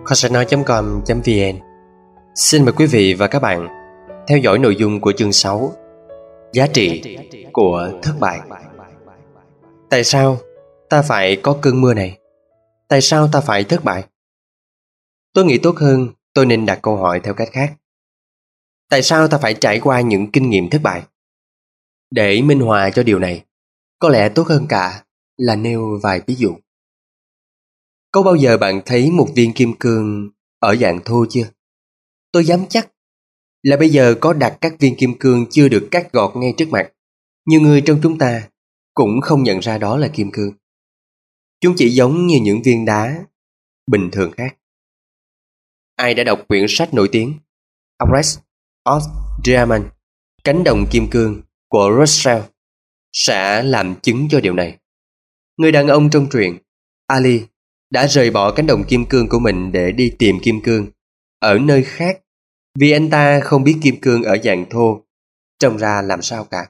kho sách nói.com.vn. Xin mời quý vị và các bạn theo dõi nội dung của chương 6: Giá trị của thất bại. Tại sao ta phải có cơn mưa này? Tại sao ta phải thất bại? Tôi nghĩ tốt hơn tôi nên đặt câu hỏi theo cách khác. Tại sao ta phải trải qua những kinh nghiệm thất bại? Để minh họa cho điều này, có lẽ tốt hơn cả là nêu vài ví dụ. Có bao giờ bạn thấy một viên kim cương ở dạng thô chưa? Tôi dám chắc là bây giờ có đặt các viên kim cương chưa được cắt gọt ngay trước mặt. Nhiều người trong chúng ta cũng không nhận ra đó là kim cương. Chúng chỉ giống như những viên đá bình thường khác. Ai đã đọc quyển sách nổi tiếng Arrest of Diamond, Cánh đồng kim cương của Russell sẽ làm chứng cho điều này. Người đàn ông trong truyện, Ali, đã rời bỏ cánh đồng kim cương của mình để đi tìm kim cương ở nơi khác vì anh ta không biết kim cương ở dạng thô trông ra làm sao cả.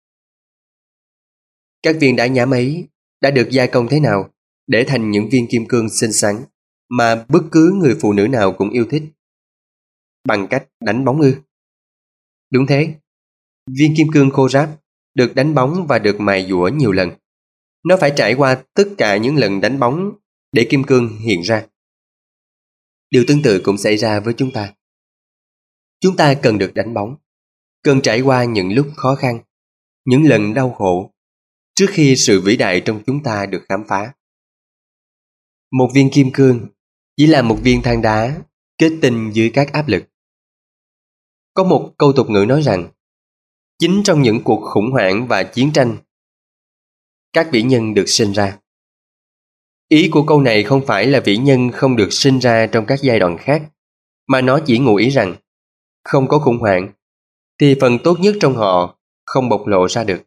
Các viên đá nhám ấy đã được gia công thế nào để thành những viên kim cương xinh xắn mà bất cứ người phụ nữ nào cũng yêu thích? Bằng cách đánh bóng ư? Đúng thế. Viên kim cương khô ráp được đánh bóng và được mài dũa nhiều lần. Nó phải trải qua tất cả những lần đánh bóng để kim cương hiện ra. Điều tương tự cũng xảy ra với chúng ta. Chúng ta cần được đánh bóng, cần trải qua những lúc khó khăn, những lần đau khổ, trước khi sự vĩ đại trong chúng ta được khám phá. Một viên kim cương chỉ là một viên than đá kết tinh dưới các áp lực. Có một câu tục ngữ nói rằng, chính trong những cuộc khủng hoảng và chiến tranh, các vĩ nhân được sinh ra. Ý của câu này không phải là vĩ nhân không được sinh ra trong các giai đoạn khác, mà nó chỉ ngụ ý rằng, không có khủng hoảng, thì phần tốt nhất trong họ không bộc lộ ra được.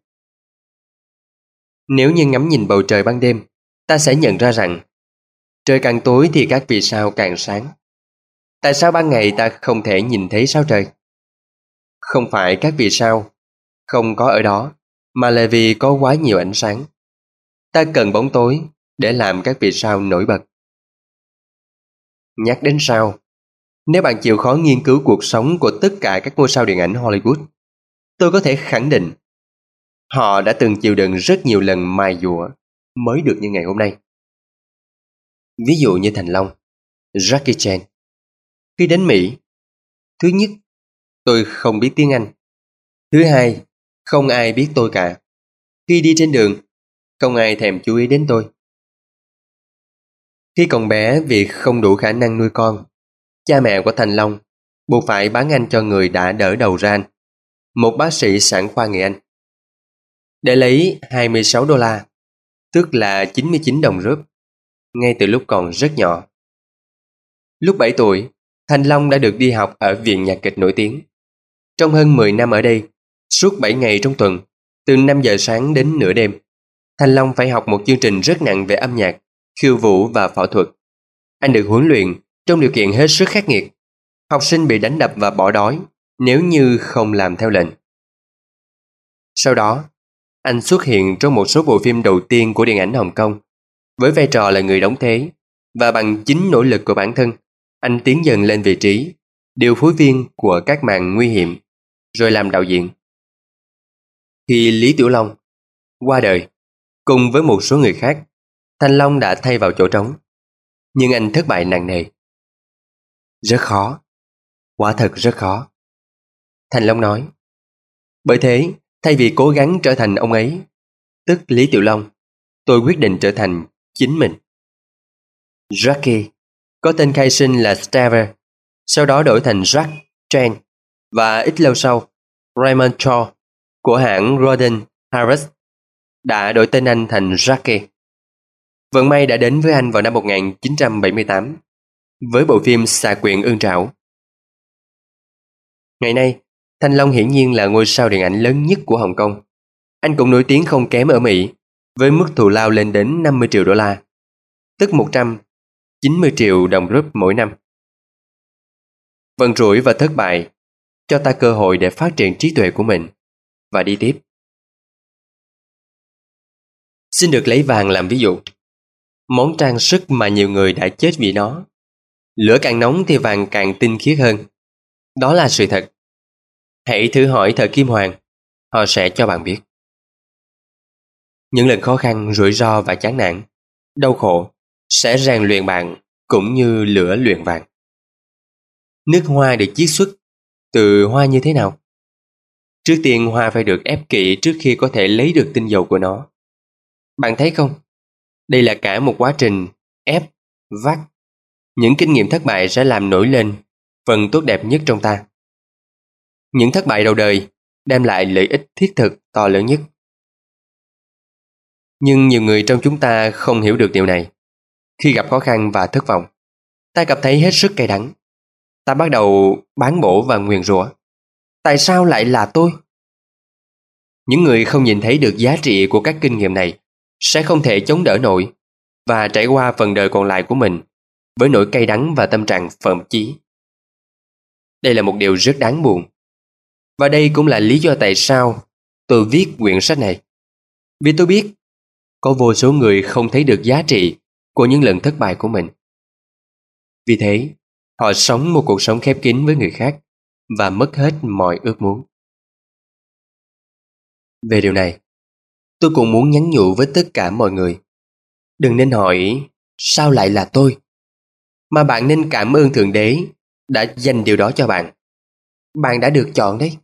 Nếu như ngắm nhìn bầu trời ban đêm, ta sẽ nhận ra rằng, trời càng tối thì các vì sao càng sáng. Tại sao ban ngày ta không thể nhìn thấy sao trời? Không phải các vì sao không có ở đó, mà là vì có quá nhiều ánh sáng. Ta cần bóng tối để làm các vì sao nổi bật. Nhắc đến sao, nếu bạn chịu khó nghiên cứu cuộc sống của tất cả các ngôi sao điện ảnh Hollywood, tôi có thể khẳng định họ đã từng chịu đựng rất nhiều lần mài dũa mới được như ngày hôm nay. Ví dụ như Thành Long, Jackie Chan. Khi đến Mỹ, thứ nhất, tôi không biết tiếng Anh. Thứ hai, không ai biết tôi cả. Khi đi trên đường, không ai thèm chú ý đến tôi. Khi còn bé, vì không đủ khả năng nuôi con, cha mẹ của Thành Long buộc phải bán anh cho người đã đỡ đầu ra anh, một bác sĩ sản khoa người Anh, để lấy $26, tức là 99 đồng rưp, ngay từ lúc còn rất nhỏ. Lúc 7 tuổi, Thành Long đã được đi học ở Viện Nhạc kịch nổi tiếng. Trong hơn 10 năm ở đây, suốt 7 ngày trong tuần, từ 5 giờ sáng đến nửa đêm, Thành Long phải học một chương trình rất nặng về âm nhạc, khiêu vũ và phẫu thuật. Anh được huấn luyện trong điều kiện hết sức khắc nghiệt. Học sinh bị đánh đập và bỏ đói nếu như không làm theo lệnh. Sau đó, anh xuất hiện trong một số bộ phim đầu tiên của điện ảnh Hồng Kông với vai trò là người đóng thế, và bằng chính nỗ lực của bản thân, anh tiến dần lên vị trí điều phối viên của các màn nguy hiểm, rồi làm đạo diễn. Khi Lý Tiểu Long qua đời, cùng với một số người khác, Thành Long đã thay vào chỗ trống. Nhưng anh thất bại nặng nề. Rất khó, quả thật rất khó, Thành Long nói. Bởi thế, thay vì cố gắng trở thành ông ấy, tức Lý Tiểu Long, tôi quyết định trở thành chính mình. Jackie có tên khai sinh là Steve, sau đó đổi thành Jack Chan, và ít lâu sau, Raymond Shaw của hãng Roden Harris đã đổi tên anh thành Jackie. Vận may đã đến với anh vào năm 1978 với bộ phim Xà Quyện Ương Trảo. Ngày nay, Thành Long hiển nhiên là ngôi sao điện ảnh lớn nhất của Hồng Kông. Anh cũng nổi tiếng không kém ở Mỹ với mức thù lao lên đến 50 triệu đô la, tức 190 triệu đồng rúp mỗi năm. Vận rủi và thất bại cho ta cơ hội để phát triển trí tuệ của mình và đi tiếp. Xin được lấy vàng làm ví dụ. Món trang sức mà nhiều người đã chết vì nó. Lửa càng nóng thì vàng càng tinh khiết hơn. Đó là sự thật. Hãy thử hỏi thợ kim hoàng, họ sẽ cho bạn biết. Những lần khó khăn, rủi ro và chán nản, đau khổ sẽ rèn luyện bạn cũng như lửa luyện vàng. Nước hoa được chiết xuất từ hoa như thế nào? Trước tiên hoa phải được ép kỹ trước khi có thể lấy được tinh dầu của nó. Bạn thấy không? Đây là cả một quá trình ép, vắt. Những kinh nghiệm thất bại sẽ làm nổi lên phần tốt đẹp nhất trong ta. Những thất bại đầu đời đem lại lợi ích thiết thực to lớn nhất. Nhưng nhiều người trong chúng ta không hiểu được điều này. Khi gặp khó khăn và thất vọng, ta cảm thấy hết sức cay đắng. Ta bắt đầu bán bổ và nguyền rủa. Tại sao lại là tôi? Những người không nhìn thấy được giá trị của các kinh nghiệm này sẽ không thể chống đỡ nổi và trải qua phần đời còn lại của mình với nỗi cay đắng và tâm trạng phẫn chí. Đây là một điều rất đáng buồn. Và đây cũng là lý do tại sao tôi viết quyển sách này. Vì tôi biết có vô số người không thấy được giá trị của những lần thất bại của mình. Vì thế, họ sống một cuộc sống khép kín với người khác và mất hết mọi ước muốn. Về điều này, tôi cũng muốn nhắn nhủ với tất cả mọi người. Đừng nên hỏi sao lại là tôi, mà bạn nên cảm ơn Thượng Đế đã dành điều đó cho bạn. Bạn đã được chọn đấy.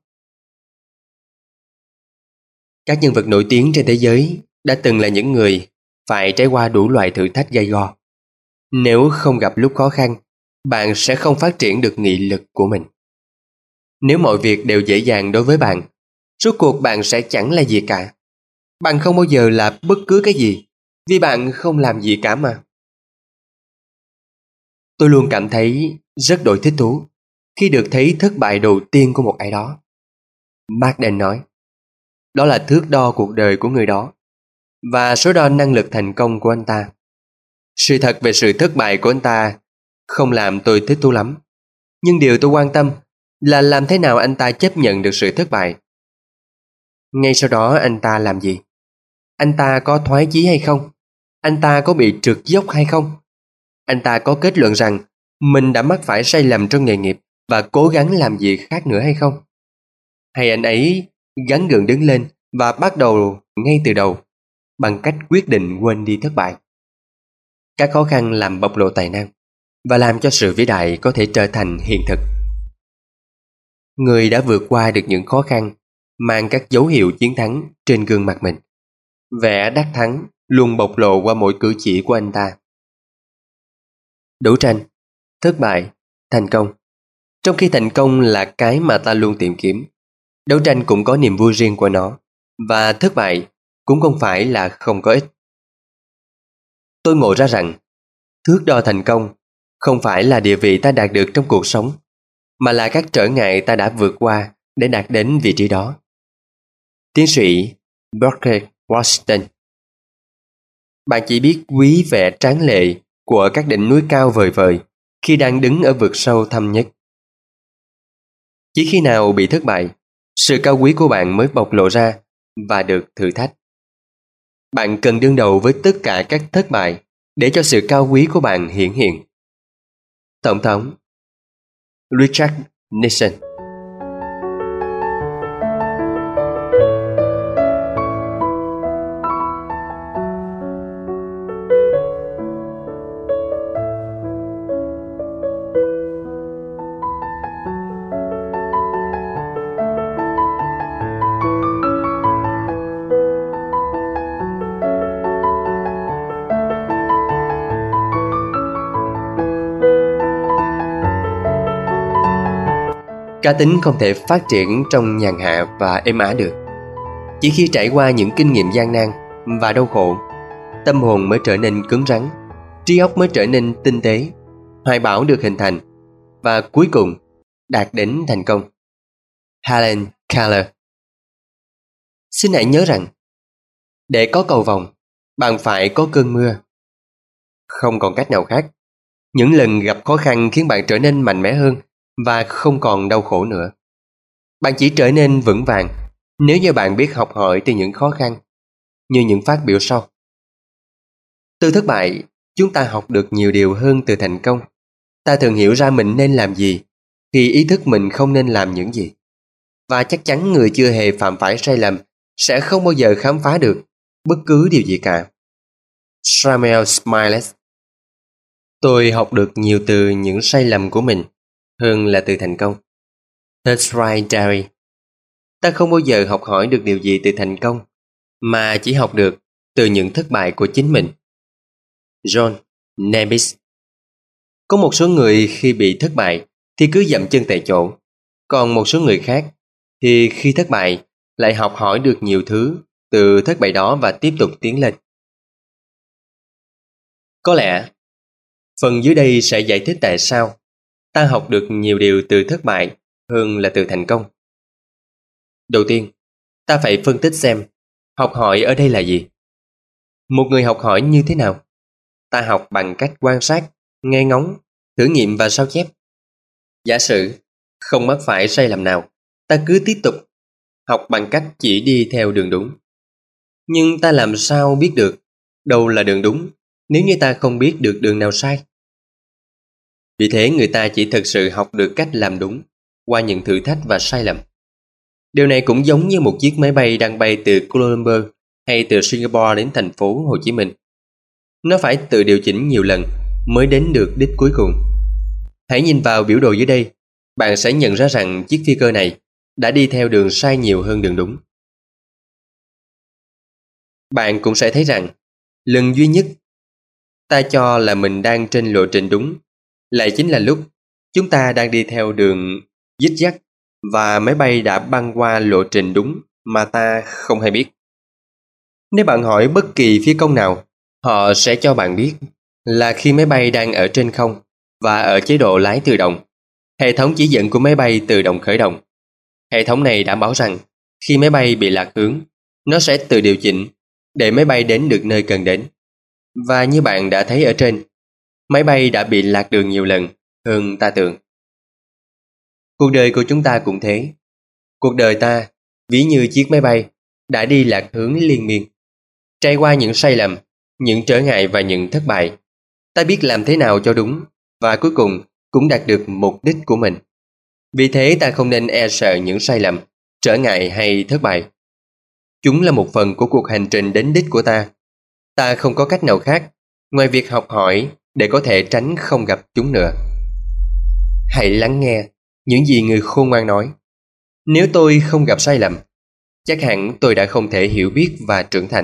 Các nhân vật nổi tiếng trên thế giới đã từng là những người phải trải qua đủ loại thử thách gay go. Nếu không gặp lúc khó khăn, bạn sẽ không phát triển được nghị lực của mình. Nếu mọi việc đều dễ dàng đối với bạn, rốt cuộc bạn sẽ chẳng là gì cả. Bạn không bao giờ là bất cứ cái gì, vì bạn không làm gì cả mà. Tôi luôn cảm thấy rất đổi thích thú khi được thấy thất bại đầu tiên của một ai đó. Mark Dean nói, đó là thước đo cuộc đời của người đó và số đo năng lực thành công của anh ta. Sự thật về sự thất bại của anh ta không làm tôi thích thú lắm. Nhưng điều tôi quan tâm là làm thế nào anh ta chấp nhận được sự thất bại. Ngay sau đó anh ta làm gì? Anh ta có thoái chí hay không? Anh ta có bị trượt dốc hay không? Anh ta có kết luận rằng mình đã mắc phải sai lầm trong nghề nghiệp và cố gắng làm gì khác nữa hay không? Hay anh ấy gắng gượng đứng lên và bắt đầu ngay từ đầu bằng cách quyết định quên đi thất bại? Các khó khăn làm bộc lộ tài năng và làm cho sự vĩ đại có thể trở thành hiện thực. Người đã vượt qua được những khó khăn mang các dấu hiệu chiến thắng trên gương mặt mình. Vẻ đắc thắng luôn bộc lộ qua mỗi cử chỉ của anh ta. Đấu tranh, thất bại, thành công. Trong khi thành công là cái mà ta luôn tìm kiếm, đấu tranh cũng có niềm vui riêng của nó, và thất bại cũng không phải là không có ích. Tôi ngộ ra rằng thước đo thành công không phải là địa vị ta đạt được trong cuộc sống, mà là các trở ngại ta đã vượt qua để đạt đến vị trí đó. Tiến sĩ Booker Washington. Bạn chỉ biết quý vẻ tráng lệ của các đỉnh núi cao vời vời khi đang đứng ở vực sâu thẳm nhất. Chỉ khi nào bị thất bại, sự cao quý của bạn mới bộc lộ ra và được thử thách. Bạn cần đương đầu với tất cả các thất bại để cho sự cao quý của bạn hiển hiện. Tổng thống Richard Nixon. Cá tính không thể phát triển trong nhàn hạ và êm ả được. Chỉ khi trải qua những kinh nghiệm gian nan và đau khổ, tâm hồn mới trở nên cứng rắn, trí óc mới trở nên tinh tế, hoài bão được hình thành và cuối cùng đạt đến thành công. Helen Keller. Xin hãy nhớ rằng, để có cầu vồng, bạn phải có cơn mưa. Không còn cách nào khác. Những lần gặp khó khăn khiến bạn trở nên mạnh mẽ hơn và không còn đau khổ nữa. Bạn chỉ trở nên vững vàng nếu như bạn biết học hỏi từ những khó khăn, như những phát biểu sau. Từ thất bại, chúng ta học được nhiều điều hơn từ thành công. Ta thường hiểu ra mình nên làm gì khi ý thức mình không nên làm những gì. Và chắc chắn người chưa hề phạm phải sai lầm sẽ không bao giờ khám phá được bất cứ điều gì cả. Samuel Smiles. Tôi học được nhiều từ những sai lầm của mình hơn là từ thành công. That's right, Derry. Ta không bao giờ học hỏi được điều gì từ thành công, mà chỉ học được từ những thất bại của chính mình. John Naisbitt. Có một số người khi bị thất bại thì cứ dậm chân tại chỗ, còn một số người khác thì khi thất bại lại học hỏi được nhiều thứ từ thất bại đó và tiếp tục tiến lên. Có lẽ phần dưới đây sẽ giải thích tại sao ta học được nhiều điều từ thất bại hơn là từ thành công. Đầu tiên, ta phải phân tích xem học hỏi ở đây là gì. Một người học hỏi như thế nào? Ta học bằng cách quan sát, nghe ngóng, thử nghiệm và sao chép. Giả sử không mắc phải sai lầm nào, ta cứ tiếp tục học bằng cách chỉ đi theo đường đúng. Nhưng ta làm sao biết được đâu là đường đúng nếu như ta không biết được đường nào sai? Vì thế người ta chỉ thực sự học được cách làm đúng qua những thử thách và sai lầm. Điều này cũng giống như một chiếc máy bay đang bay từ Kuala Lumpur hay từ Singapore đến thành phố Hồ Chí Minh. Nó phải tự điều chỉnh nhiều lần mới đến được đích cuối cùng. Hãy nhìn vào biểu đồ dưới đây, bạn sẽ nhận ra rằng chiếc phi cơ này đã đi theo đường sai nhiều hơn đường đúng. Bạn cũng sẽ thấy rằng lần duy nhất ta cho là mình đang trên lộ trình đúng lại chính là lúc chúng ta đang đi theo đường zigzag và máy bay đã băng qua lộ trình đúng mà ta không hay biết. Nếu bạn hỏi bất kỳ phi công nào, họ sẽ cho bạn biết là khi máy bay đang ở trên không và ở chế độ lái tự động, hệ thống chỉ dẫn của máy bay tự động khởi động. Hệ thống này đảm bảo rằng khi máy bay bị lạc hướng, nó sẽ tự điều chỉnh để máy bay đến được nơi cần đến. Và như bạn đã thấy ở trên, máy bay đã bị lạc đường nhiều lần hơn ta tưởng. Cuộc đời của chúng ta cũng thế. Cuộc đời ta, ví như chiếc máy bay, đã đi lạc hướng liên miên. Trải qua những sai lầm, những trở ngại và những thất bại, ta biết làm thế nào cho đúng và cuối cùng cũng đạt được mục đích của mình. Vì thế ta không nên e sợ những sai lầm, trở ngại hay thất bại. Chúng là một phần của cuộc hành trình đến đích của ta. Ta không có cách nào khác ngoài việc học hỏi để có thể tránh không gặp chúng nữa. Hãy lắng nghe những gì người khôn ngoan nói. Nếu tôi không gặp sai lầm, chắc hẳn tôi đã không thể hiểu biết và trưởng thành.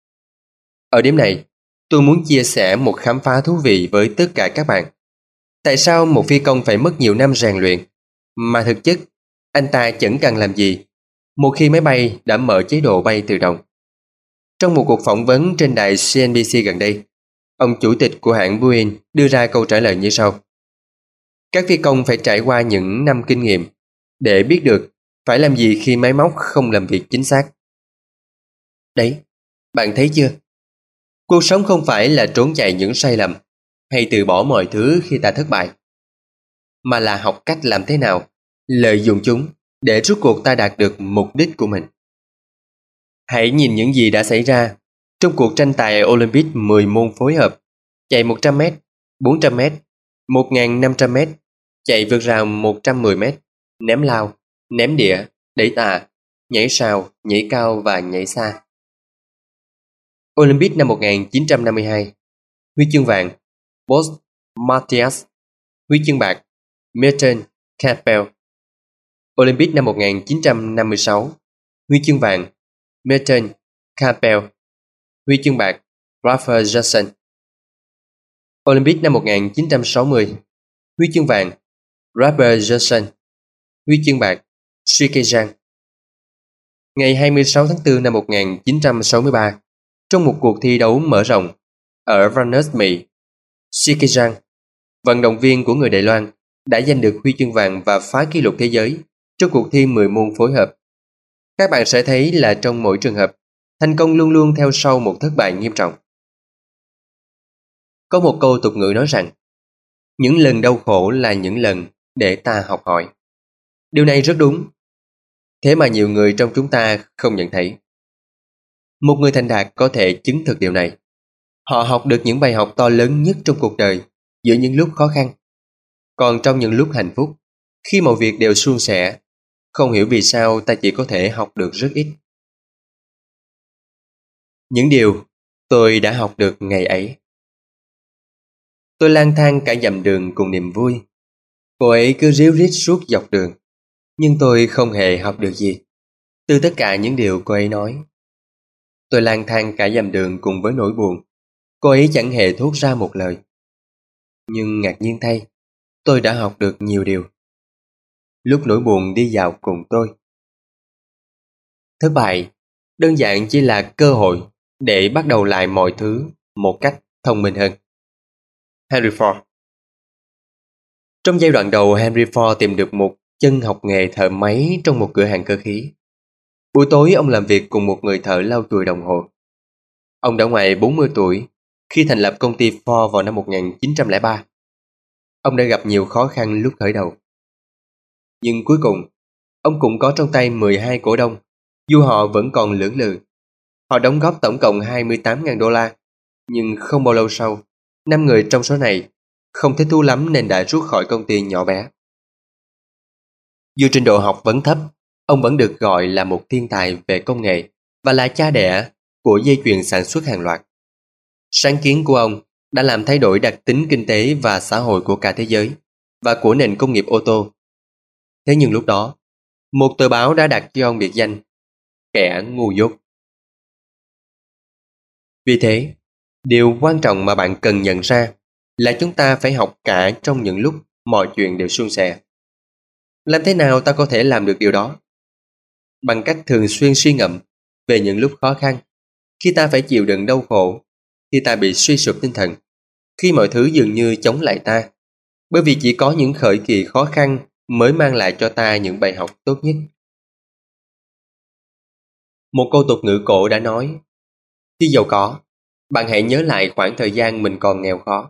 Ở điểm này, tôi muốn chia sẻ một khám phá thú vị với tất cả các bạn. Tại sao một phi công phải mất nhiều năm rèn luyện, mà thực chất anh ta chẳng cần làm gì một khi máy bay đã mở chế độ bay tự động? Trong một cuộc phỏng vấn trên đài CNBC gần đây, ông chủ tịch của hãng Boeing đưa ra câu trả lời như sau. Các phi công phải trải qua những năm kinh nghiệm để biết được phải làm gì khi máy móc không làm việc chính xác. Đấy, bạn thấy chưa? Cuộc sống không phải là trốn chạy những sai lầm hay từ bỏ mọi thứ khi ta thất bại, mà là học cách làm thế nào lợi dụng chúng để rốt cuộc ta đạt được mục đích của mình. Hãy nhìn những gì đã xảy ra trong cuộc tranh tài Olympic 10 môn phối hợp: chạy 100m, 400m, 1.500m, chạy vượt rào 110m, ném lao, ném đĩa, đẩy tạ, nhảy sào, nhảy cao và nhảy xa. Olympic năm 1952, huy chương vàng Bosch Mathias, huy chương bạc Merton Campbell. Olympic năm 1956, huy chương vàng Merton Campbell, huy chương bạc Rafa Johnson. Olympic năm 1960, huy chương vàng Robert Johnson, huy chương bạc Shikejan. Ngày 26 tháng 4 năm 1963, trong một cuộc thi đấu mở rộng ở Vannes, Mỹ, Shikejan, vận động viên của người Đài Loan, đã giành được huy chương vàng và phá kỷ lục thế giới trong cuộc thi 10 môn phối hợp. Các bạn sẽ thấy là trong mỗi trường hợp, thành công luôn luôn theo sau một thất bại nghiêm trọng. Có một câu tục ngữ nói rằng, những lần đau khổ là những lần để ta học hỏi. Điều này rất đúng. Thế mà nhiều người trong chúng ta không nhận thấy. Một người thành đạt có thể chứng thực điều này. Họ học được những bài học to lớn nhất trong cuộc đời giữa những lúc khó khăn. Còn trong những lúc hạnh phúc, khi mọi việc đều suôn sẻ, không hiểu vì sao ta chỉ có thể học được rất ít. Những điều tôi đã học được ngày ấy. Tôi lang thang cả dặm đường cùng niềm vui. Cô ấy cứ ríu rít suốt dọc đường, nhưng tôi không hề học được gì từ tất cả những điều cô ấy nói. Tôi lang thang cả dặm đường cùng với nỗi buồn. Cô ấy chẳng hề thốt ra một lời. Nhưng ngạc nhiên thay, tôi đã học được nhiều điều. Lúc nỗi buồn đi dạo cùng tôi. Thất bại đơn giản chỉ là cơ hội để bắt đầu lại mọi thứ một cách thông minh hơn. Henry Ford. Trong giai đoạn đầu, Henry Ford tìm được một chân học nghề thợ máy trong một cửa hàng cơ khí. Buổi tối ông làm việc cùng một người thợ lau chùi đồng hồ. Ông đã ngoài 40 tuổi khi thành lập công ty Ford vào năm 1903. Ông đã gặp nhiều khó khăn lúc khởi đầu. Nhưng cuối cùng, ông cũng có trong tay 12 cổ đông, dù họ vẫn còn lưỡng lự. Họ đóng góp tổng cộng 28.000 đô la, nhưng không bao lâu sau, 5 người trong số này không thấy thú lắm nên đã rút khỏi công ty nhỏ bé. Dù trình độ học vấn thấp, ông vẫn được gọi là một thiên tài về công nghệ và là cha đẻ của dây chuyền sản xuất hàng loạt. Sáng kiến của ông đã làm thay đổi đặc tính kinh tế và xã hội của cả thế giới và của nền công nghiệp ô tô. Thế nhưng lúc đó, một tờ báo đã đặt cho ông biệt danh kẻ ngu dốt. Vì thế, điều quan trọng mà bạn cần nhận ra là chúng ta phải học cả trong những lúc mọi chuyện đều suôn sẻ. Làm thế nào ta có thể làm được điều đó? Bằng cách thường xuyên suy ngẫm về những lúc khó khăn, khi ta phải chịu đựng đau khổ, khi ta bị suy sụp tinh thần, khi mọi thứ dường như chống lại ta. Bởi vì chỉ có những khởi kỳ khó khăn mới mang lại cho ta những bài học tốt nhất. Một câu tục ngữ cổ đã nói, khi giàu có, bạn hãy nhớ lại khoảng thời gian mình còn nghèo khó.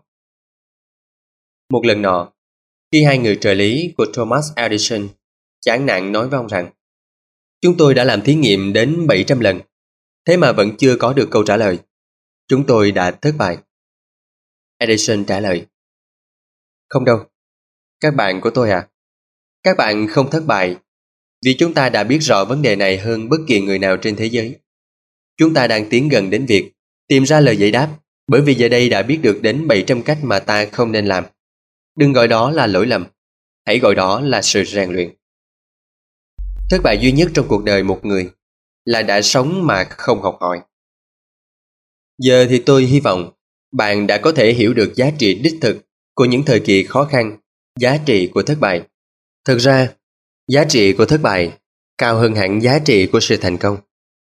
Một lần nọ, khi hai người trợ lý của Thomas Edison chán nản nói với ông rằng, chúng tôi đã làm thí nghiệm đến 700 lần, thế mà vẫn chưa có được câu trả lời. Chúng tôi đã thất bại. Edison trả lời, không đâu, các bạn của tôi à, các bạn không thất bại, vì chúng ta đã biết rõ vấn đề này hơn bất kỳ người nào trên thế giới. Chúng ta đang tiến gần đến việc tìm ra lời giải đáp, bởi vì giờ đây đã biết được đến 700 cách mà ta không nên làm. Đừng gọi đó là lỗi lầm, hãy gọi đó là sự rèn luyện. Thất bại duy nhất trong cuộc đời một người là đã sống mà không học hỏi. Giờ thì tôi hy vọng bạn đã có thể hiểu được giá trị đích thực của những thời kỳ khó khăn, giá trị của thất bại. Thực ra, giá trị của thất bại cao hơn hẳn giá trị của sự thành công.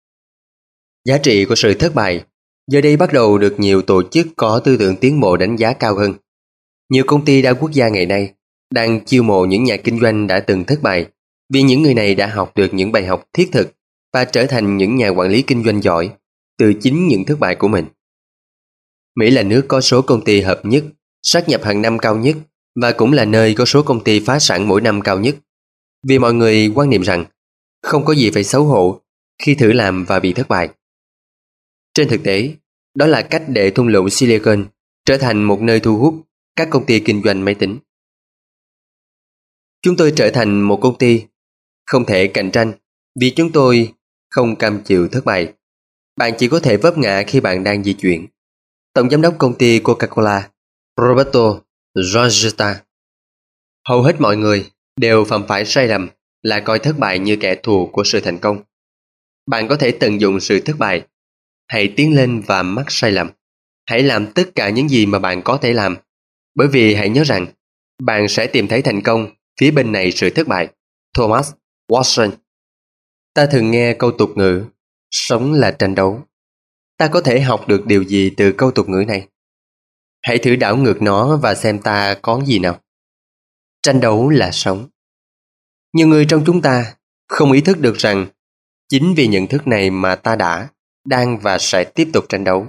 Giá trị của sự thất bại giờ đây bắt đầu được nhiều tổ chức có tư tưởng tiến bộ đánh giá cao hơn. Nhiều công ty đa quốc gia ngày nay đang chiêu mộ những nhà kinh doanh đã từng thất bại, vì những người này đã học được những bài học thiết thực và trở thành những nhà quản lý kinh doanh giỏi từ chính những thất bại của mình. Mỹ là nước có số công ty hợp nhất, sát nhập hàng năm cao nhất và cũng là nơi có số công ty phá sản mỗi năm cao nhất. Vì mọi người quan niệm rằng không có gì phải xấu hổ khi thử làm và bị thất bại. Trên thực tế, đó là cách để thung lũng Silicon trở thành một nơi thu hút các công ty kinh doanh máy tính. Chúng tôi trở thành một công ty không thể cạnh tranh vì chúng tôi không cam chịu thất bại. Bạn chỉ có thể vấp ngã khi bạn đang di chuyển. Tổng giám đốc công ty Coca-Cola, Roberto Giorgetta. Hầu hết mọi người đều phạm phải sai lầm là coi thất bại như kẻ thù của sự thành công. Bạn có thể tận dụng sự thất bại. Hãy tiến lên và mắc sai lầm. Hãy làm tất cả những gì mà bạn có thể làm. Bởi vì hãy nhớ rằng, bạn sẽ tìm thấy thành công phía bên này sự thất bại. Thomas Watson. Ta thường nghe câu tục ngữ, sống là tranh đấu. Ta có thể học được điều gì từ câu tục ngữ này? Hãy thử đảo ngược nó và xem ta có gì nào. Tranh đấu là sống. Nhiều người trong chúng ta không ý thức được rằng chính vì nhận thức này mà ta đã, đang và sẽ tiếp tục tranh đấu.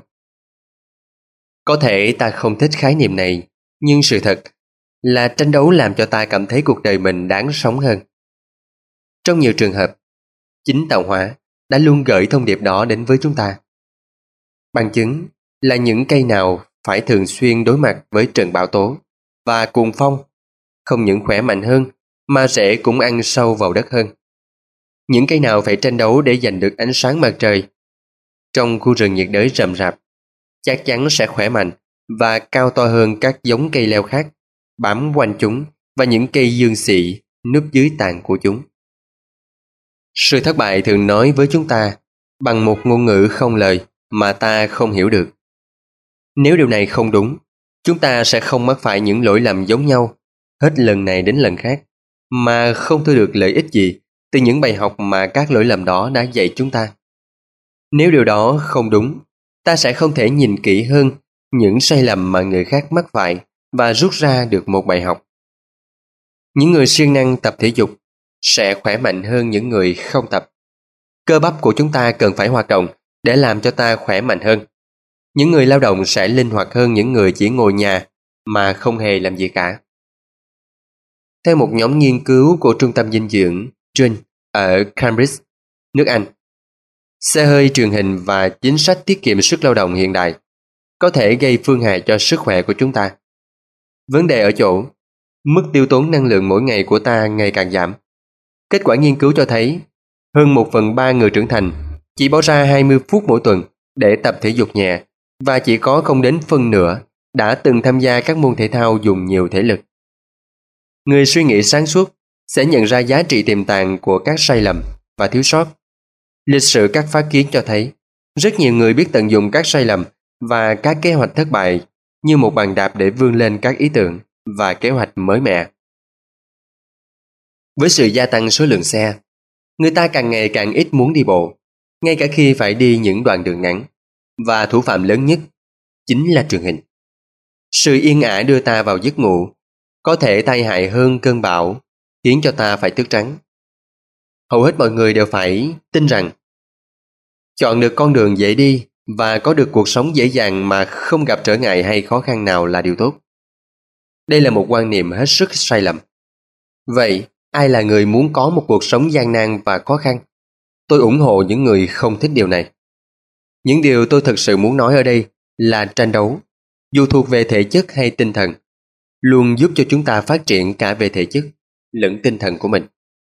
Có thể ta không thích khái niệm này, nhưng sự thật là tranh đấu làm cho ta cảm thấy cuộc đời mình đáng sống hơn. Trong nhiều trường hợp, chính tạo hóa đã luôn gửi thông điệp đó đến với chúng ta. Bằng chứng là những cây nào phải thường xuyên đối mặt với trận bão tố và cuồng phong, không những khỏe mạnh hơn, mà rễ cũng ăn sâu vào đất hơn. Những cây nào phải tranh đấu để giành được ánh sáng mặt trời trong khu rừng nhiệt đới rậm rạp chắc chắn sẽ khỏe mạnh và cao to hơn các giống cây leo khác, bám quanh chúng và những cây dương xị núp dưới tàn của chúng. Sự thất bại thường nói với chúng ta bằng một ngôn ngữ không lời mà ta không hiểu được. Nếu điều này không đúng, chúng ta sẽ không mắc phải những lỗi lầm giống nhau hết lần này đến lần khác, mà không thu được lợi ích gì từ những bài học mà các lỗi lầm đó đã dạy chúng ta. Nếu điều đó không đúng, ta sẽ không thể nhìn kỹ hơn những sai lầm mà người khác mắc phải và rút ra được một bài học. Những người siêng năng tập thể dục sẽ khỏe mạnh hơn những người không tập. Cơ bắp của chúng ta cần phải hoạt động để làm cho ta khỏe mạnh hơn. Những người lao động sẽ linh hoạt hơn những người chỉ ngồi nhà mà không hề làm gì cả. Theo một nhóm nghiên cứu của Trung tâm Dinh dưỡng John ở Cambridge, nước Anh, xe hơi truyền hình và chính sách tiết kiệm sức lao động hiện đại có thể gây phương hại cho sức khỏe của chúng ta. Vấn đề ở chỗ, mức tiêu tốn năng lượng mỗi ngày của ta ngày càng giảm. Kết quả nghiên cứu cho thấy, hơn 1/3 người trưởng thành chỉ bỏ ra 20 phút mỗi tuần để tập thể dục nhẹ, và chỉ có không đến phân nửa đã từng tham gia các môn thể thao dùng nhiều thể lực. Người suy nghĩ sáng suốt sẽ nhận ra giá trị tiềm tàng của các sai lầm và thiếu sót. Lịch sử các phá kiến cho thấy, rất nhiều người biết tận dụng các sai lầm và các kế hoạch thất bại như một bàn đạp để vươn lên các ý tưởng và kế hoạch mới mẻ. Với sự gia tăng số lượng xe, người ta càng ngày càng ít muốn đi bộ, ngay cả khi phải đi những đoạn đường ngắn, và thủ phạm lớn nhất chính là truyền hình. Sự yên ả đưa ta vào giấc ngủ, có thể tai hại hơn cơn bão, khiến cho ta phải thức trắng. Hầu hết mọi người đều phải tin rằng chọn được con đường dễ đi và có được cuộc sống dễ dàng mà không gặp trở ngại hay khó khăn nào là điều tốt. Đây là một quan niệm hết sức sai lầm. Vậy, ai là người muốn có một cuộc sống gian nan và khó khăn? Tôi ủng hộ những người không thích điều này. Những điều tôi thực sự muốn nói ở đây là tranh đấu, dù thuộc về thể chất hay tinh thần, luôn giúp cho chúng ta phát triển cả về thể chất lẫn tinh thần của mình.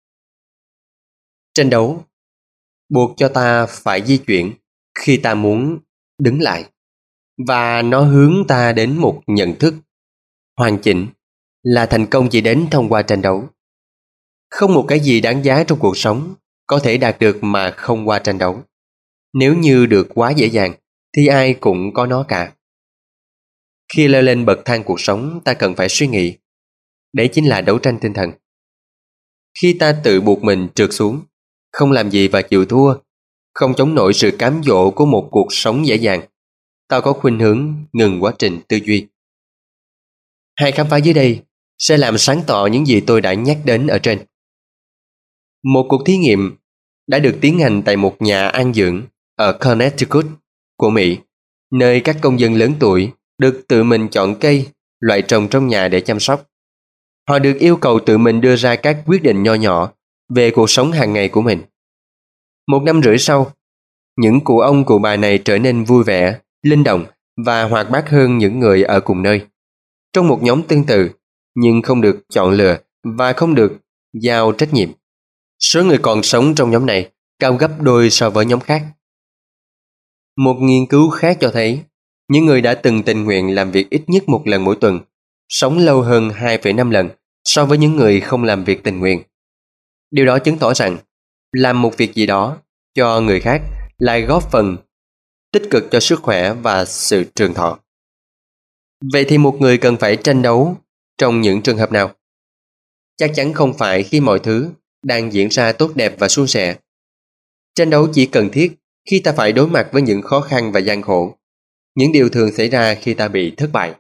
Tranh đấu buộc cho ta phải di chuyển khi ta muốn đứng lại, và nó hướng ta đến một nhận thức hoàn chỉnh là thành công chỉ đến thông qua tranh đấu. Không một cái gì đáng giá trong cuộc sống có thể đạt được mà không qua tranh đấu. Nếu như được quá dễ dàng thì ai cũng có nó cả. Khi leo lên bậc thang cuộc sống, ta cần phải suy nghĩ. Đấy chính là đấu tranh tinh thần. Khi ta tự buộc mình trượt xuống, không làm gì và chịu thua, không chống nổi sự cám dỗ của một cuộc sống dễ dàng, ta có khuynh hướng ngừng quá trình tư duy. Hai khám phá dưới đây sẽ làm sáng tỏ những gì tôi đã nhắc đến ở trên. Một cuộc thí nghiệm đã được tiến hành tại một nhà an dưỡng ở Connecticut của Mỹ, nơi các công dân lớn tuổi được tự mình chọn cây, loại trồng trong nhà để chăm sóc. Họ được yêu cầu tự mình đưa ra các quyết định nho nhỏ về cuộc sống hàng ngày của mình. 1 năm rưỡi sau, những cụ ông cụ bà này trở nên vui vẻ, linh động và hoạt bát hơn những người ở cùng nơi. Trong một nhóm tương tự, nhưng không được chọn lựa và không được giao trách nhiệm. Số người còn sống trong nhóm này cao gấp đôi so với nhóm khác. Một nghiên cứu khác cho thấy, những người đã từng tình nguyện làm việc ít nhất 1 lần mỗi tuần sống lâu hơn 2,5 lần so với những người không làm việc tình nguyện. Điều đó chứng tỏ rằng làm một việc gì đó cho người khác lại góp phần tích cực cho sức khỏe và sự trường thọ. Vậy thì một người cần phải tranh đấu trong những trường hợp nào? Chắc chắn không phải khi mọi thứ đang diễn ra tốt đẹp và suôn sẻ. Tranh đấu chỉ cần thiết khi ta phải đối mặt với những khó khăn và gian khổ, những điều thường xảy ra khi ta bị thất bại.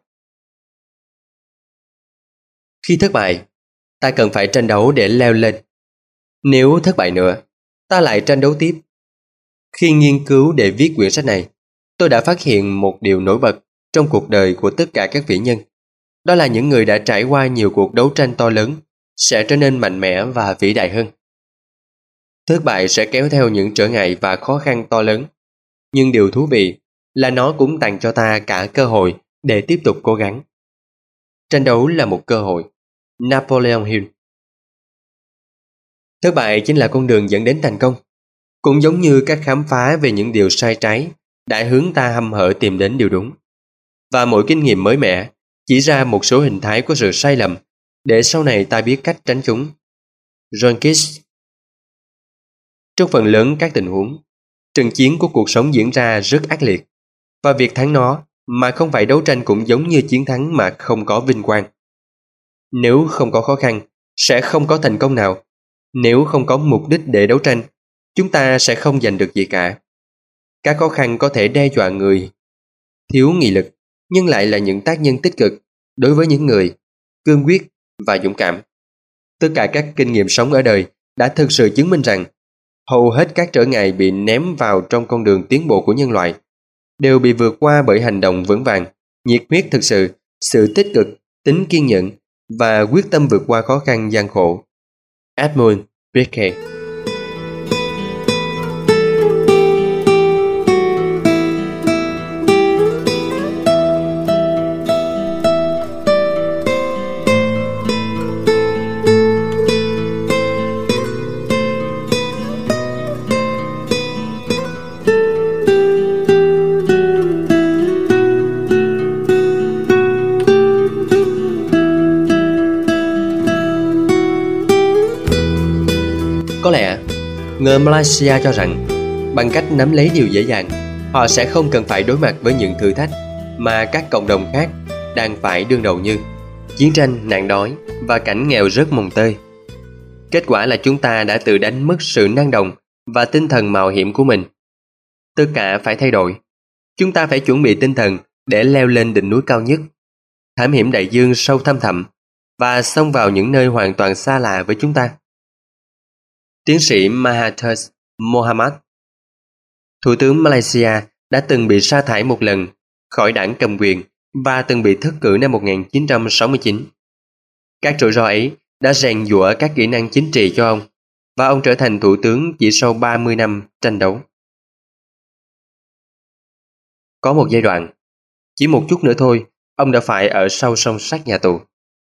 Khi thất bại, ta cần phải tranh đấu để leo lên. Nếu thất bại nữa, ta lại tranh đấu tiếp. Khi nghiên cứu để viết quyển sách này, tôi đã phát hiện một điều nổi bật trong cuộc đời của tất cả các vĩ nhân. Đó là những người đã trải qua nhiều cuộc đấu tranh to lớn sẽ trở nên mạnh mẽ và vĩ đại hơn. Thất bại sẽ kéo theo những trở ngại và khó khăn to lớn, nhưng điều thú vị là nó cũng tặng cho ta cả cơ hội để tiếp tục cố gắng. Tranh đấu là một cơ hội. Napoleon Hill. Thất bại chính là con đường dẫn đến thành công, cũng giống như các khám phá về những điều sai trái đã hướng ta hăm hở tìm đến điều đúng. Và mỗi kinh nghiệm mới mẻ chỉ ra một số hình thái của sự sai lầm để sau này ta biết cách tránh chúng. John Keats. Trong phần lớn các tình huống, trận chiến của cuộc sống diễn ra rất ác liệt, và việc thắng nó mà không phải đấu tranh cũng giống như chiến thắng mà không có vinh quang. Nếu không có khó khăn, sẽ không có thành công nào. Nếu không có mục đích để đấu tranh, chúng ta sẽ không giành được gì cả. Các khó khăn có thể đe dọa người thiếu nghị lực, nhưng lại là những tác nhân tích cực đối với những người cương quyết và dũng cảm. Tất cả các kinh nghiệm sống ở đời đã thực sự chứng minh rằng hầu hết các trở ngại bị ném vào trong con đường tiến bộ của nhân loại đều bị vượt qua bởi hành động vững vàng, nhiệt huyết thực sự tích cực, tính kiên nhẫn và quyết tâm vượt qua khó khăn gian khổ. Edmund Beckett. Có lẽ, người Malaysia cho rằng bằng cách nắm lấy điều dễ dàng, họ sẽ không cần phải đối mặt với những thử thách mà các cộng đồng khác đang phải đương đầu như chiến tranh, nạn đói và cảnh nghèo rất mồng tơi. Kết quả là chúng ta đã tự đánh mất sự năng động và tinh thần mạo hiểm của mình. Tất cả phải thay đổi. Chúng ta phải chuẩn bị tinh thần để leo lên đỉnh núi cao nhất, thám hiểm đại dương sâu thăm thẳm và xông vào những nơi hoàn toàn xa lạ với chúng ta. Tiến sĩ Mahathir Mohamad, Thủ tướng Malaysia, đã từng bị sa thải một lần khỏi đảng cầm quyền và từng bị thất cử năm 1969. Các rủi ro ấy đã rèn giũa các kỹ năng chính trị cho ông, và ông trở thành thủ tướng chỉ sau 30 năm tranh đấu. Có một giai đoạn, chỉ một chút nữa thôi, ông đã phải ở sau song sắt nhà tù.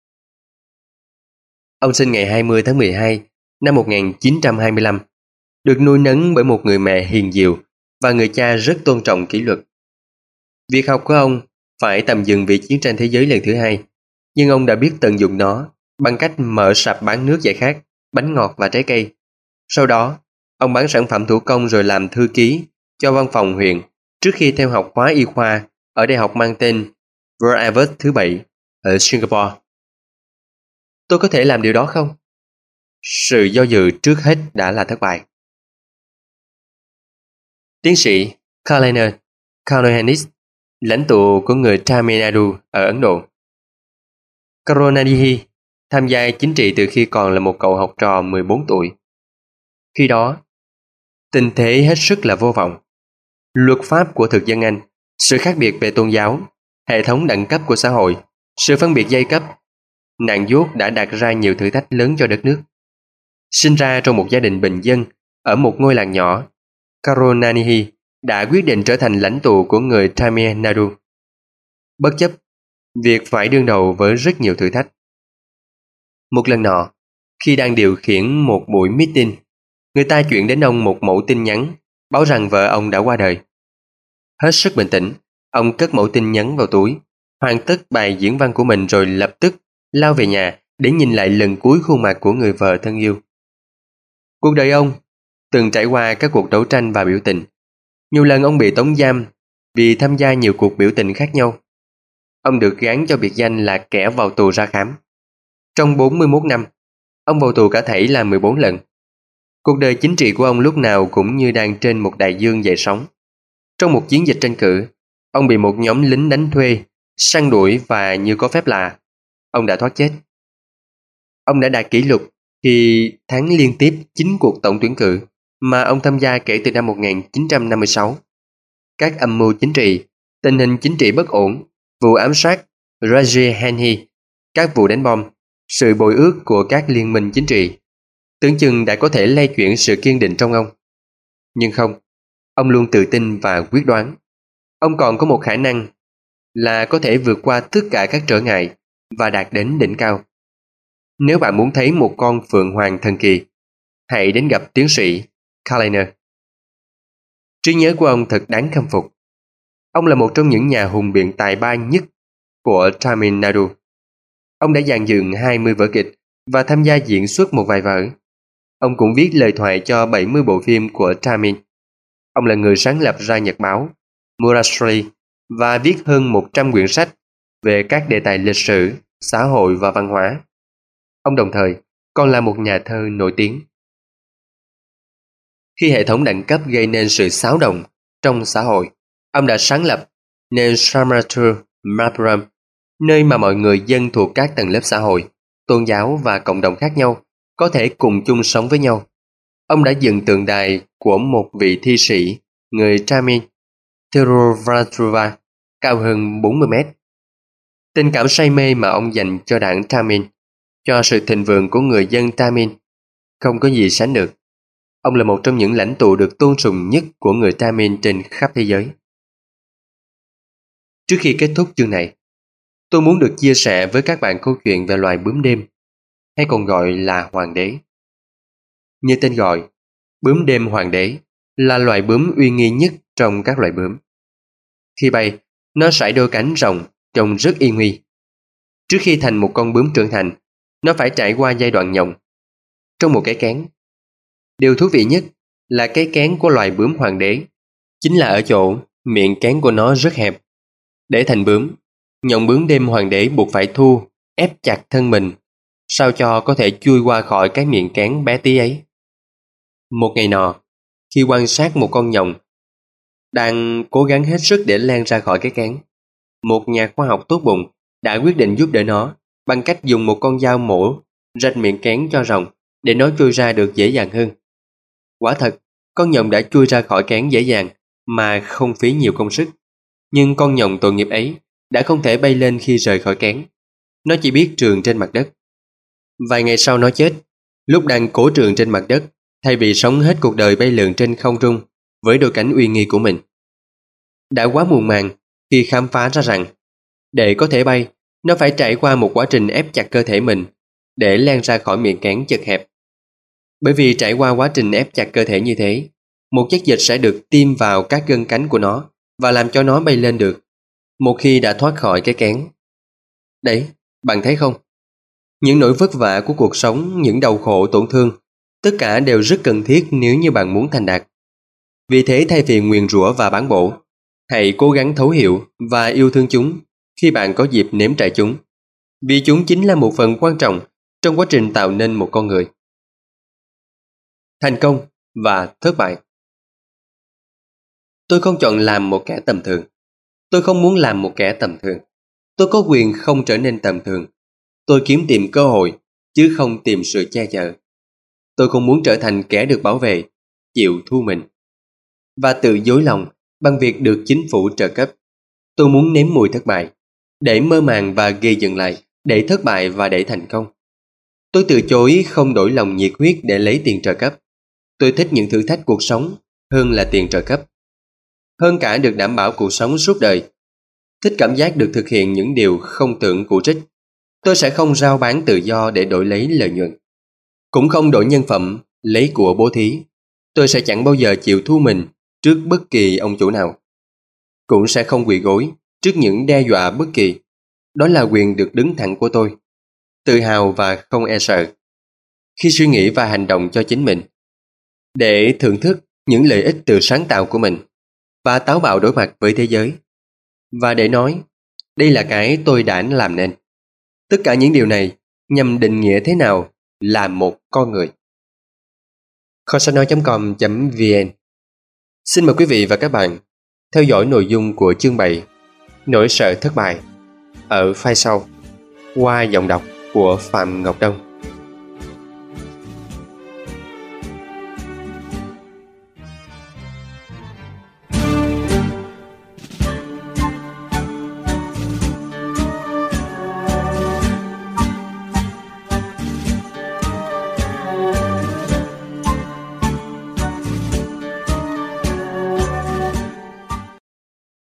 Ông sinh ngày 20 tháng 12 năm 1925, được nuôi nấng bởi một người mẹ hiền diệu và người cha rất tôn trọng kỷ luật. Việc học của ông phải tạm dừng vì chiến tranh thế giới lần thứ hai, nhưng ông đã biết tận dụng nó bằng cách mở sạp bán nước giải khát, bánh ngọt và trái cây. Sau đó, ông bán sản phẩm thủ công rồi làm thư ký cho văn phòng huyện trước khi theo học khóa y khoa ở đại học mang tên Royal Albert thứ 7 ở Singapore. Tôi có thể làm điều đó không? Sự do dự trước hết đã là thất bại. Tiến sĩ Kalaina Kaunohanis, lãnh tụ của người Tamil Nadu ở Ấn Độ. Karunanithi tham gia chính trị từ khi còn là một cậu học trò 14 tuổi. Khi đó, tình thế hết sức là vô vọng. Luật pháp của thực dân Anh, sự khác biệt về tôn giáo, hệ thống đẳng cấp của xã hội, sự phân biệt giai cấp, nạn dốt đã đặt ra nhiều thử thách lớn cho đất nước. Sinh ra trong một gia đình bình dân ở một ngôi làng nhỏ, Karunanithi đã quyết định trở thành lãnh tụ của người Tamil Nadu, bất chấp việc phải đương đầu với rất nhiều thử thách. Một lần nọ, khi đang điều khiển một buổi meeting, người ta chuyển đến ông một mẫu tin nhắn báo rằng vợ ông đã qua đời. Hết sức bình tĩnh, ông cất mẫu tin nhắn vào túi, hoàn tất bài diễn văn của mình rồi lập tức lao về nhà để nhìn lại lần cuối khuôn mặt của người vợ thân yêu. Cuộc đời ông từng trải qua các cuộc đấu tranh và biểu tình. Nhiều lần ông bị tống giam vì tham gia nhiều cuộc biểu tình khác nhau. Ông được gán cho biệt danh là kẻ vào tù ra khám. Trong 41 năm, ông vào tù cả thảy là 14 lần. Cuộc đời chính trị của ông lúc nào cũng như đang trên một đại dương dậy sóng. Trong một chiến dịch tranh cử, ông bị một nhóm lính đánh thuê, săn đuổi và như có phép lạ, ông đã thoát chết. Ông đã đạt kỷ lục khi thắng liên tiếp 9 cuộc tổng tuyển cử mà ông tham gia kể từ năm 1956. Các âm mưu chính trị, tình hình chính trị bất ổn, vụ ám sát Rajiv Gandhi, các vụ đánh bom, sự bội ước của các liên minh chính trị, tưởng chừng đã có thể lay chuyển sự kiên định trong ông. Nhưng không, ông luôn tự tin và quyết đoán. Ông còn có một khả năng là có thể vượt qua tất cả các trở ngại và đạt đến đỉnh cao. Nếu bạn muốn thấy một con phượng hoàng thần kỳ, hãy đến gặp tiến sĩ Kaliner. Trí nhớ của ông thật đáng khâm phục. Ông là một trong những nhà hùng biện tài ba nhất của Tamil Nadu. Ông đã dàn dựng 20 vở kịch và tham gia diễn xuất một vài vở. Ông cũng viết lời thoại cho 70 bộ phim của Tamil. Ông là người sáng lập ra nhật báo Murashri và viết hơn 100 quyển sách về các đề tài lịch sử, xã hội và văn hóa. Ông đồng thời còn là một nhà thơ nổi tiếng. Khi hệ thống đẳng cấp gây nên sự xáo động trong xã hội, ông đã sáng lập nên Samatur Mapuram, nơi mà mọi người dân thuộc các tầng lớp xã hội, tôn giáo và cộng đồng khác nhau có thể cùng chung sống với nhau. Ông đã dựng tượng đài của một vị thi sĩ người Tamil, Thiruvalluvar, cao hơn 40 mét. Tình cảm say mê mà ông dành cho đảng Tamil, cho sự thịnh vượng của người dân Tamil, không có gì sánh được. Ông là một trong những lãnh tụ được tôn sùng nhất của người Tamil trên khắp thế giới. Trước khi kết thúc chương này, tôi muốn được chia sẻ với các bạn câu chuyện về loài bướm đêm, hay còn gọi là hoàng đế. Như tên gọi, bướm đêm hoàng đế là loài bướm uy nghi nhất trong các loài bướm. Khi bay, nó sải đôi cánh rộng, trông rất uy nghi. Trước khi thành một con bướm trưởng thành, nó phải trải qua giai đoạn nhộng trong một cái kén. Điều thú vị nhất là cái kén của loài bướm hoàng đế chính là ở chỗ miệng kén của nó rất hẹp. Để thành bướm, nhộng bướm đêm hoàng đế buộc phải ép chặt thân mình sao cho có thể chui qua khỏi cái miệng kén bé tí ấy. Một ngày nọ, khi quan sát một con nhộng đang cố gắng hết sức để len ra khỏi cái kén, một nhà khoa học tốt bụng đã quyết định giúp đỡ nó bằng cách dùng một con dao mổ rạch miệng kén cho rồng để nó chui ra được dễ dàng hơn. Quả thật, con nhộng đã chui ra khỏi kén dễ dàng mà không phí nhiều công sức. Nhưng con nhộng tội nghiệp ấy đã không thể bay lên khi rời khỏi kén. Nó chỉ biết trườn trên mặt đất. Vài ngày sau nó chết, lúc đang cố trườn trên mặt đất, thay vì sống hết cuộc đời bay lượn trên không trung với đôi cánh uy nghi của mình. Đã quá muộn màng khi khám phá ra rằng để có thể bay, nó phải trải qua một quá trình ép chặt cơ thể mình để len ra khỏi miệng kén chật hẹp. Bởi vì trải qua quá trình ép chặt cơ thể như thế, một chất dịch sẽ được tiêm vào các gân cánh của nó và làm cho nó bay lên được một khi đã thoát khỏi cái kén. Đấy, bạn thấy không? Những nỗi vất vả của cuộc sống, những đau khổ tổn thương, tất cả đều rất cần thiết nếu như bạn muốn thành đạt. Vì thế thay vì nguyền rủa và bán bổ, hãy cố gắng thấu hiểu và yêu thương chúng khi bạn có dịp nếm trải chúng. Vì chúng chính là một phần quan trọng trong quá trình tạo nên một con người. Thành công và thất bại. Tôi không chọn làm một kẻ tầm thường. Tôi không muốn làm một kẻ tầm thường. Tôi có quyền không trở nên tầm thường. Tôi kiếm tìm cơ hội, chứ không tìm sự che chở. Tôi không muốn trở thành kẻ được bảo vệ, chịu thu mình và tự dối lòng bằng việc được chính phủ trợ cấp. Tôi muốn nếm mùi thất bại, để mơ màng và gây dựng lại, để thất bại và để thành công. Tôi từ chối không đổi lòng nhiệt huyết để lấy tiền trợ cấp. Tôi thích những thử thách cuộc sống hơn là tiền trợ cấp. Hơn cả được đảm bảo cuộc sống suốt đời. Thích cảm giác được thực hiện những điều không tưởng cụ trích. Tôi sẽ không rao bán tự do để đổi lấy lợi nhuận. Cũng không đổi nhân phẩm, lấy của bố thí. Tôi sẽ chẳng bao giờ chịu thu mình trước bất kỳ ông chủ nào. Cũng sẽ không quỳ gối trước những đe dọa bất kỳ. Đó là quyền được đứng thẳng của tôi. Tự hào và không e sợ. Khi suy nghĩ và hành động cho chính mình. Để thưởng thức những lợi ích từ sáng tạo của mình. Và táo bạo đối mặt với thế giới. Và để nói, đây là cái tôi đã làm nên. Tất cả những điều này nhằm định nghĩa thế nào là một con người. Kho sách nói.com.vn. Xin mời quý vị và các bạn theo dõi nội dung của chương 7 Nỗi sợ thất bại ở file sau qua giọng đọc của Phạm Ngọc Đông.